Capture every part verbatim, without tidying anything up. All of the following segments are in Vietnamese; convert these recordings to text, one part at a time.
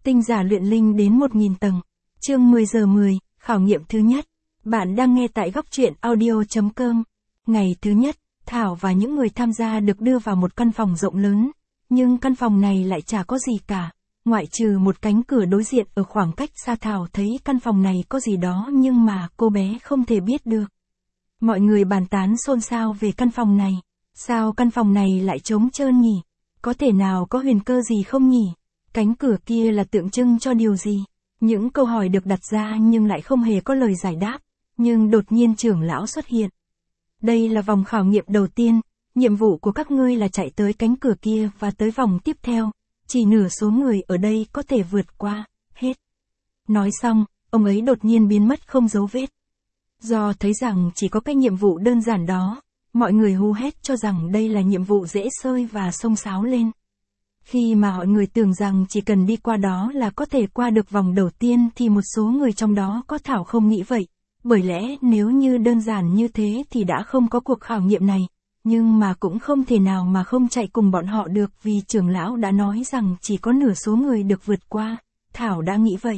Tinh giả luyện linh đến một nghìn tầng. Chương mười giờ mười, khảo nghiệm thứ nhất. Bạn đang nghe tại góc truyện audio chấm com. Ngày thứ nhất, Thảo và những người tham gia được đưa vào một căn phòng rộng lớn, nhưng căn phòng này lại chả có gì cả, ngoại trừ một cánh cửa đối diện ở khoảng cách xa. Thảo thấy căn phòng này có gì đó nhưng mà cô bé không thể biết được. Mọi người bàn tán xôn xao về căn phòng này. Sao căn phòng này lại trống trơn nhỉ? Có thể nào có huyền cơ gì không nhỉ? Cánh cửa kia là tượng trưng cho điều gì? Những câu hỏi được đặt ra nhưng lại không hề có lời giải đáp. Nhưng đột nhiên trưởng lão xuất hiện. Đây là vòng khảo nghiệm đầu tiên, nhiệm vụ của các ngươi là chạy tới cánh cửa kia và tới vòng tiếp theo. Chỉ nửa số người ở đây có thể vượt qua, hết. Nói xong, ông ấy đột nhiên biến mất không dấu vết. Do thấy rằng chỉ có cái nhiệm vụ đơn giản đó, mọi người hú hét cho rằng đây là nhiệm vụ dễ xơi và xông xáo lên. Khi mà mọi người tưởng rằng chỉ cần đi qua đó là có thể qua được vòng đầu tiên thì một số người trong đó có Thảo không nghĩ vậy. Bởi lẽ nếu như đơn giản như thế thì đã không có cuộc khảo nghiệm này, nhưng mà cũng không thể nào mà không chạy cùng bọn họ được vì trưởng lão đã nói rằng chỉ có nửa số người được vượt qua, Thảo đã nghĩ vậy.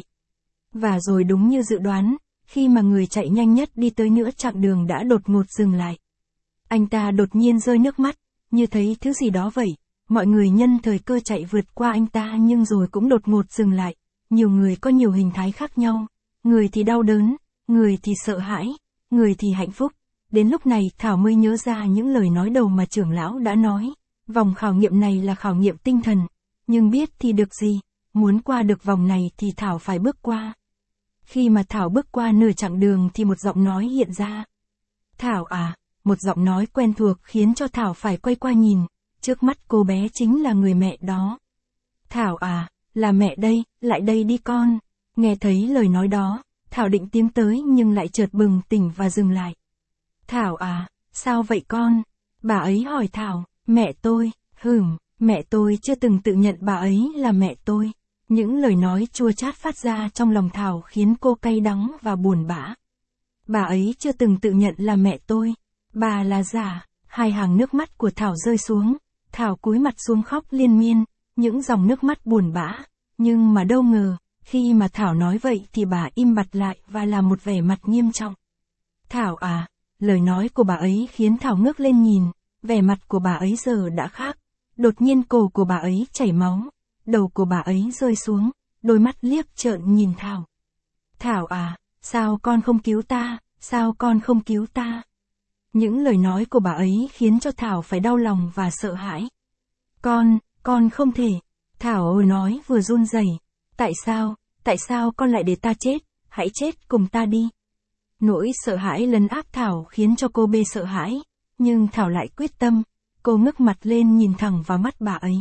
Và rồi đúng như dự đoán, khi mà người chạy nhanh nhất đi tới nửa chặng đường đã đột ngột dừng lại. Anh ta đột nhiên rơi nước mắt, như thấy thứ gì đó vậy, mọi người nhân thời cơ chạy vượt qua anh ta nhưng rồi cũng đột ngột dừng lại, nhiều người có nhiều hình thái khác nhau, người thì đau đớn, người thì sợ hãi, người thì hạnh phúc. Đến lúc này Thảo mới nhớ ra những lời nói đầu mà trưởng lão đã nói. Vòng khảo nghiệm này là khảo nghiệm tinh thần. Nhưng biết thì được gì, muốn qua được vòng này thì Thảo phải bước qua. Khi mà Thảo bước qua nửa chặng đường thì một giọng nói hiện ra. Thảo à, một giọng nói quen thuộc khiến cho Thảo phải quay qua nhìn. Trước mắt cô bé chính là người mẹ đó. Thảo à, là mẹ đây, lại đây đi con. Nghe thấy lời nói đó, Thảo định tiến tới nhưng lại chợt bừng tỉnh và dừng lại. Thảo à, sao vậy con? Bà ấy hỏi Thảo, mẹ tôi, hừm, mẹ tôi chưa từng tự nhận bà ấy là mẹ tôi. Những lời nói chua chát phát ra trong lòng Thảo khiến cô cay đắng và buồn bã. Bà ấy chưa từng tự nhận là mẹ tôi, bà là giả. Hai hàng nước mắt của Thảo rơi xuống, Thảo cúi mặt xuống khóc liên miên, những dòng nước mắt buồn bã, nhưng mà đâu ngờ. Khi mà Thảo nói vậy thì bà im bặt lại và làm một vẻ mặt nghiêm trọng. Thảo à, lời nói của bà ấy khiến Thảo ngước lên nhìn, vẻ mặt của bà ấy giờ đã khác. Đột nhiên cổ của bà ấy chảy máu, đầu của bà ấy rơi xuống, đôi mắt liếc trợn nhìn Thảo. Thảo à, sao con không cứu ta, sao con không cứu ta? Những lời nói của bà ấy khiến cho Thảo phải đau lòng và sợ hãi. Con, con không thể. Thảo ơi nói vừa run rẩy. Tại sao, tại sao con lại để ta chết, hãy chết cùng ta đi. Nỗi sợ hãi lấn áp Thảo khiến cho cô bê sợ hãi, nhưng Thảo lại quyết tâm, cô ngước mặt lên nhìn thẳng vào mắt bà ấy.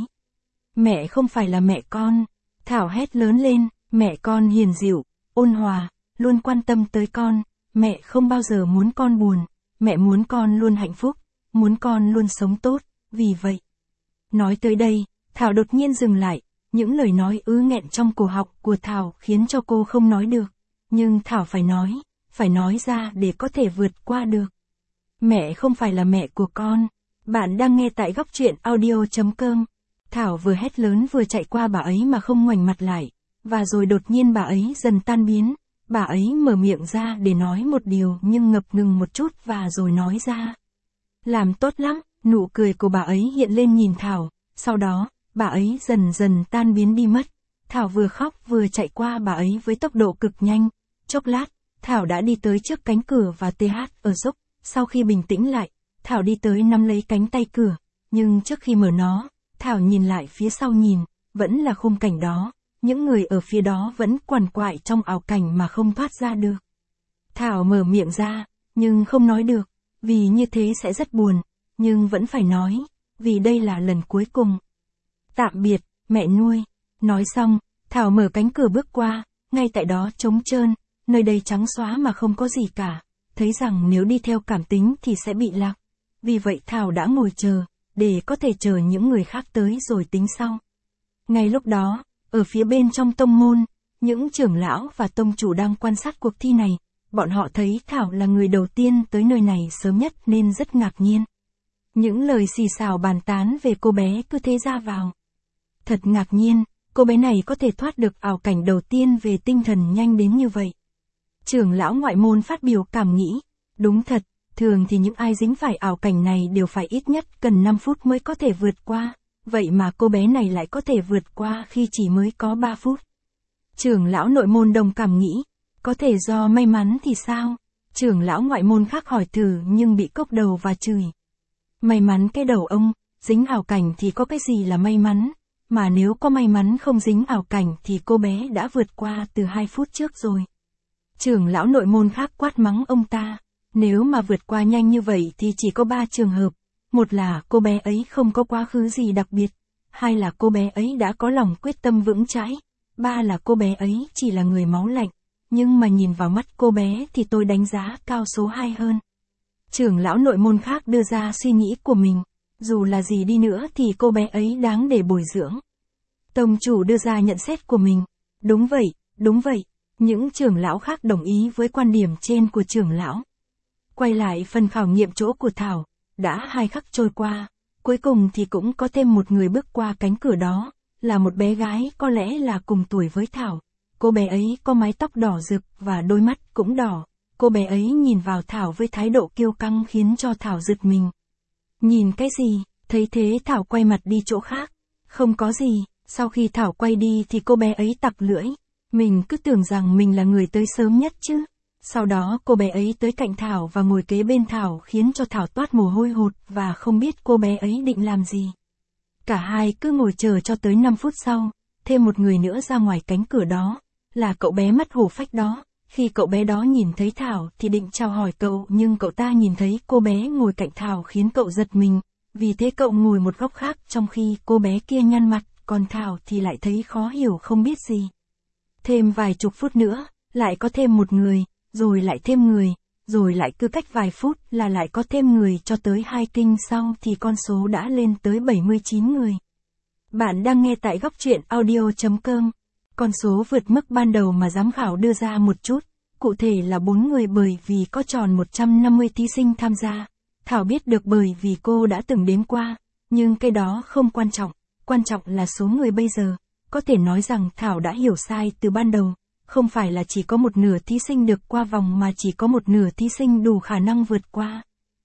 Mẹ không phải là mẹ con, Thảo hét lớn lên, mẹ con hiền dịu, ôn hòa, luôn quan tâm tới con, mẹ không bao giờ muốn con buồn, mẹ muốn con luôn hạnh phúc, muốn con luôn sống tốt, vì vậy. Nói tới đây, Thảo đột nhiên dừng lại. Những lời nói ứ nghẹn trong cổ họng của Thảo khiến cho cô không nói được. Nhưng Thảo phải nói, phải nói ra để có thể vượt qua được. Mẹ không phải là mẹ của con. Bạn đang nghe tại góc truyện audio chấm com. Thảo vừa hét lớn vừa chạy qua bà ấy mà không ngoảnh mặt lại. Và rồi đột nhiên bà ấy dần tan biến. Bà ấy mở miệng ra để nói một điều nhưng ngập ngừng một chút và rồi nói ra. Làm tốt lắm, nụ cười của bà ấy hiện lên nhìn Thảo. Sau đó, bà ấy dần dần tan biến đi mất. Thảo vừa khóc vừa chạy qua bà ấy với tốc độ cực nhanh. Chốc lát, Thảo đã đi tới trước cánh cửa và tê hát ở giúp. Sau khi bình tĩnh lại, Thảo đi tới nắm lấy cánh tay cửa. Nhưng trước khi mở nó, Thảo nhìn lại phía sau nhìn, vẫn là khung cảnh đó. Những người ở phía đó vẫn quằn quại trong ảo cảnh mà không thoát ra được. Thảo mở miệng ra, nhưng không nói được, vì như thế sẽ rất buồn. Nhưng vẫn phải nói, vì đây là lần cuối cùng. Tạm biệt, mẹ nuôi. Nói xong, Thảo mở cánh cửa bước qua, ngay tại đó trống trơn, nơi đây trắng xóa mà không có gì cả. Thấy rằng nếu đi theo cảm tính thì sẽ bị lạc. Vì vậy Thảo đã ngồi chờ, để có thể chờ những người khác tới rồi tính sau. Ngay lúc đó, ở phía bên trong tông môn, những trưởng lão và tông chủ đang quan sát cuộc thi này. Bọn họ thấy Thảo là người đầu tiên tới nơi này sớm nhất nên rất ngạc nhiên. Những lời xì xào bàn tán về cô bé cứ thế ra vào. Thật ngạc nhiên, cô bé này có thể thoát được ảo cảnh đầu tiên về tinh thần nhanh đến như vậy. Trưởng lão ngoại môn phát biểu cảm nghĩ, đúng thật, thường thì những ai dính phải ảo cảnh này đều phải ít nhất cần năm phút mới có thể vượt qua, vậy mà cô bé này lại có thể vượt qua khi chỉ mới có ba phút. Trưởng lão nội môn đồng cảm nghĩ, có thể do may mắn thì sao? Trưởng lão ngoại môn khác hỏi thử nhưng bị cốc đầu và chửi. May mắn cái đầu ông, dính ảo cảnh thì có cái gì là may mắn, mà nếu có may mắn không dính ảo cảnh thì cô bé đã vượt qua từ hai phút trước rồi. Trưởng lão nội môn khác quát mắng ông ta, nếu mà vượt qua nhanh như vậy thì chỉ có ba trường hợp, một là cô bé ấy không có quá khứ gì đặc biệt, hai là cô bé ấy đã có lòng quyết tâm vững chãi, ba là cô bé ấy chỉ là người máu lạnh, nhưng mà nhìn vào mắt cô bé thì tôi đánh giá cao số hai hơn. Trưởng lão nội môn khác đưa ra suy nghĩ của mình, dù là gì đi nữa thì cô bé ấy đáng để bồi dưỡng. Tông chủ đưa ra nhận xét của mình, đúng vậy, đúng vậy, những trưởng lão khác đồng ý với quan điểm trên của trưởng lão. Quay lại phần khảo nghiệm chỗ của Thảo, đã hai khắc trôi qua, cuối cùng thì cũng có thêm một người bước qua cánh cửa đó, là một bé gái có lẽ là cùng tuổi với Thảo. Cô bé ấy có mái tóc đỏ rực và đôi mắt cũng đỏ, cô bé ấy nhìn vào Thảo với thái độ kiêu căng khiến cho Thảo giật mình. Nhìn cái gì, thấy thế Thảo quay mặt đi chỗ khác, không có gì, sau khi Thảo quay đi thì cô bé ấy tặc lưỡi, mình cứ tưởng rằng mình là người tới sớm nhất chứ. Sau đó cô bé ấy tới cạnh Thảo và ngồi kế bên Thảo khiến cho Thảo toát mồ hôi hột và không biết cô bé ấy định làm gì. Cả hai cứ ngồi chờ cho tới năm phút sau, thêm một người nữa ra ngoài cánh cửa đó, là cậu bé mắt hổ phách đó. Khi cậu bé đó nhìn thấy Thảo thì định chào hỏi cậu nhưng cậu ta nhìn thấy cô bé ngồi cạnh Thảo khiến cậu giật mình, vì thế cậu ngồi một góc khác trong khi cô bé kia nhăn mặt, còn Thảo thì lại thấy khó hiểu không biết gì. Thêm vài chục phút nữa, lại có thêm một người, rồi lại thêm người, rồi lại cứ cách vài phút là lại có thêm người cho tới hai kinh sau thì con số đã lên tới bảy mươi chín người. Bạn đang nghe tại góc truyện audio chấm com. Con số vượt mức ban đầu mà giám khảo đưa ra một chút, cụ thể là bốn người bởi vì có tròn một trăm năm mươi thí sinh tham gia. Thảo biết được bởi vì cô đã từng đếm qua, nhưng cái đó không quan trọng, quan trọng là số người bây giờ. Có thể nói rằng Thảo đã hiểu sai từ ban đầu, không phải là chỉ có một nửa thí sinh được qua vòng mà chỉ có một nửa thí sinh đủ khả năng vượt qua.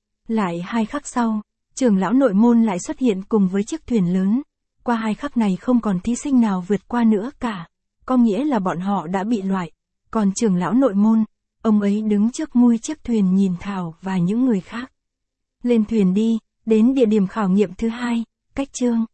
Lại hai khắc sau, trưởng lão nội môn lại xuất hiện cùng với chiếc thuyền lớn. Qua hai khắc này không còn thí sinh nào vượt qua nữa cả. Có nghĩa là bọn họ đã bị loại. Còn trưởng lão nội môn, ông ấy đứng trước mui chiếc thuyền nhìn Thảo và những người khác. Lên thuyền đi, đến địa điểm khảo nghiệm thứ hai, cách chương.